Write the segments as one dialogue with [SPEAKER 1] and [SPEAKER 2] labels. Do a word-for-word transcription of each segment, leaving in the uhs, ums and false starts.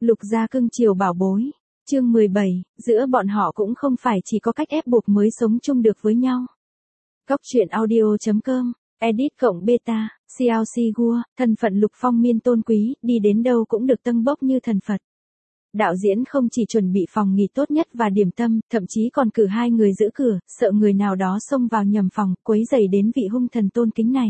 [SPEAKER 1] Lục gia cưng chiều bảo bối. Chương mười bảy, giữa bọn họ cũng không phải chỉ có cách ép buộc mới sống chung được với nhau. Góc truyện audio chấm com, edit cộng beta, xê lờ xê Gua, thân phận Lục Phong Miên tôn quý, đi đến đâu cũng được tâng bốc như thần Phật. Đạo diễn không chỉ chuẩn bị phòng nghỉ tốt nhất và điểm tâm, thậm chí còn cử hai người giữ cửa, sợ người nào đó xông vào nhầm phòng, quấy rầy đến vị hung thần tôn kính này.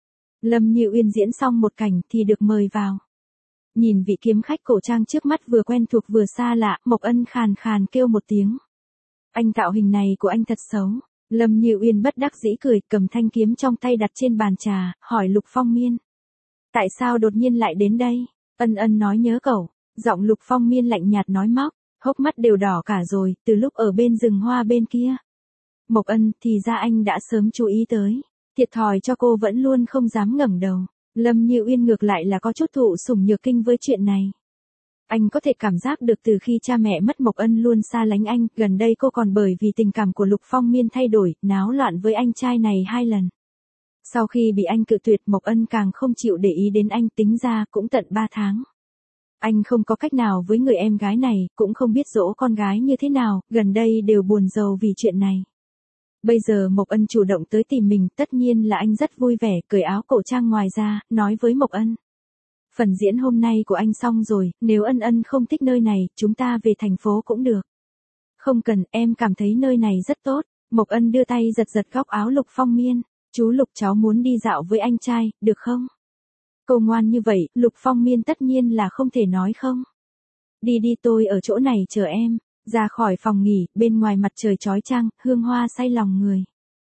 [SPEAKER 1] Lâm Như Uyên diễn xong một cảnh thì được mời vào. Nhìn vị kiếm khách cổ trang trước mắt vừa quen thuộc vừa xa lạ, Mộc Ân khàn khàn kêu một tiếng. Anh tạo hình này của anh thật xấu. Lâm Như Uyên bất đắc dĩ cười, cầm thanh kiếm trong tay đặt trên bàn trà, hỏi Lục Phong Miên. Tại sao đột nhiên lại đến đây? Ân Ân nói nhớ cậu. Giọng Lục Phong Miên lạnh nhạt nói móc, hốc mắt đều đỏ cả rồi, từ lúc ở bên rừng hoa bên kia. Mộc Ân, thì ra anh đã sớm chú ý tới. Thiệt thòi cho cô vẫn luôn không dám ngẩng đầu. Lâm Như Uyên ngược lại là có chút thụ sủng nhược kinh với chuyện này. Anh có thể cảm giác được từ khi cha mẹ mất Mộc Ân luôn xa lánh anh, gần đây cô còn bởi vì tình cảm của Lục Phong Miên thay đổi, náo loạn với anh trai này hai lần. Sau khi bị anh cự tuyệt, Mộc Ân càng không chịu để ý đến anh, tính ra cũng tận ba tháng. Anh không có cách nào với người em gái này, cũng không biết dỗ con gái như thế nào, gần đây đều buồn rầu vì chuyện này. Bây giờ Mộc Ân chủ động tới tìm mình, tất nhiên là anh rất vui vẻ, cởi áo cổ trang ngoài ra, nói với Mộc Ân. Phần diễn hôm nay của anh xong rồi, nếu Ân Ân không thích nơi này, chúng ta về thành phố cũng được. Không cần, em cảm thấy nơi này rất tốt. Mộc Ân đưa tay giật giật góc áo Lục Phong Miên. Chú Lục, cháu muốn đi dạo với anh trai, được không? Cô ngoan như vậy, Lục Phong Miên tất nhiên là không thể nói không. Đi đi, tôi ở chỗ này chờ em. Ra khỏi phòng nghỉ, bên ngoài mặt trời chói chang, hương hoa say lòng người.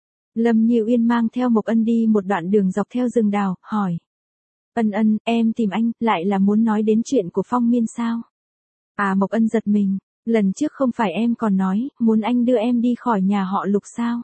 [SPEAKER 1] Lâm Như Uyên mang theo Mộc Ân đi một đoạn đường dọc theo rừng đào, hỏi. Ân Ân, em tìm anh, lại là muốn nói đến chuyện của Phong Miên sao? À, Mộc Ân giật mình, lần trước không phải em còn nói, muốn anh đưa em đi khỏi nhà họ Lục sao?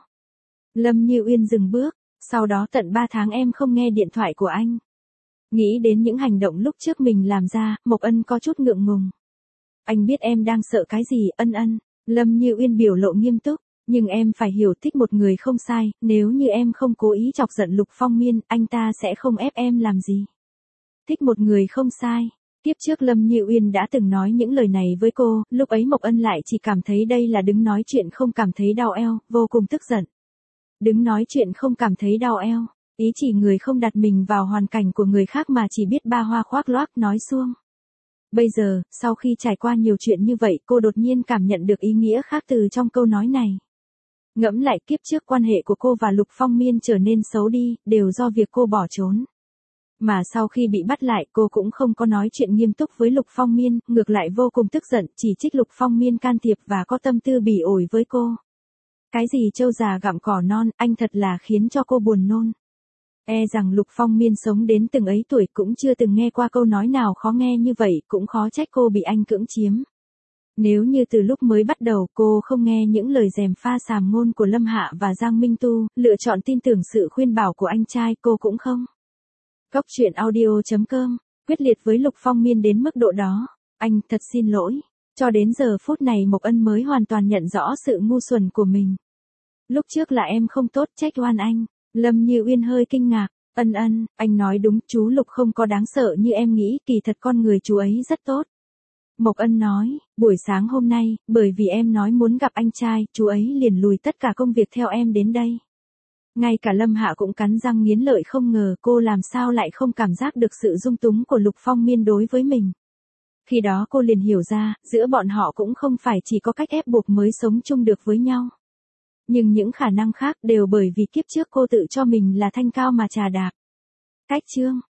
[SPEAKER 1] Lâm Như Uyên dừng bước, sau đó tận ba tháng em không nghe điện thoại của anh. Nghĩ đến những hành động lúc trước mình làm ra, Mộc Ân có chút ngượng ngùng. Anh biết em đang sợ cái gì, Ân Ân. Lâm Như Uyên biểu lộ nghiêm túc, nhưng em phải hiểu thích một người không sai, nếu như em không cố ý chọc giận Lục Phong Miên, anh ta sẽ không ép em làm gì. Thích một người không sai. Tiếp trước Lâm Như Uyên đã từng nói những lời này với cô, lúc ấy Mộc Ân lại chỉ cảm thấy đây là đứng nói chuyện không cảm thấy đau eo, vô cùng tức giận. Đứng nói chuyện không cảm thấy đau eo, ý chỉ người không đặt mình vào hoàn cảnh của người khác mà chỉ biết ba hoa khoác loác nói suông. Bây giờ, sau khi trải qua nhiều chuyện như vậy, cô đột nhiên cảm nhận được ý nghĩa khác từ trong câu nói này. Ngẫm lại kiếp trước quan hệ của cô và Lục Phong Miên trở nên xấu đi, đều do việc cô bỏ trốn. Mà sau khi bị bắt lại, cô cũng không có nói chuyện nghiêm túc với Lục Phong Miên, ngược lại vô cùng tức giận, chỉ trích Lục Phong Miên can thiệp và có tâm tư bỉ ổi với cô. Cái gì trâu già gặm cỏ non, anh thật là khiến cho cô buồn nôn. E rằng Lục Phong Miên sống đến từng ấy tuổi cũng chưa từng nghe qua câu nói nào khó nghe như vậy, cũng khó trách cô bị anh cưỡng chiếm. Nếu như từ lúc mới bắt đầu cô không nghe những lời gièm pha sàm ngôn của Lâm Hạ và Giang Minh Tu, lựa chọn tin tưởng sự khuyên bảo của anh trai, cô cũng không. Góc truyện audio chấm com, quyết liệt với Lục Phong Miên đến mức độ đó. Anh thật xin lỗi. Cho đến giờ phút này Mộc Ân mới hoàn toàn nhận rõ sự ngu xuẩn của mình. Lúc trước là em không tốt, trách oan anh. Lâm Như Uyên hơi kinh ngạc. Ân Ân, anh nói đúng, chú Lục không có đáng sợ như em nghĩ, kỳ thật con người chú ấy rất tốt. Mộc Ân nói, buổi sáng hôm nay, bởi vì em nói muốn gặp anh trai, chú ấy liền lùi tất cả công việc theo em đến đây. Ngay cả Lâm Hạ cũng cắn răng nghiến lợi, không ngờ cô làm sao lại không cảm giác được sự dung túng của Lục Phong Miên đối với mình. Khi đó cô liền hiểu ra, giữa bọn họ cũng không phải chỉ có cách ép buộc mới sống chung được với nhau. Nhưng những khả năng khác đều bởi vì kiếp trước cô tự cho mình là thanh cao mà trà đạp. Cách chương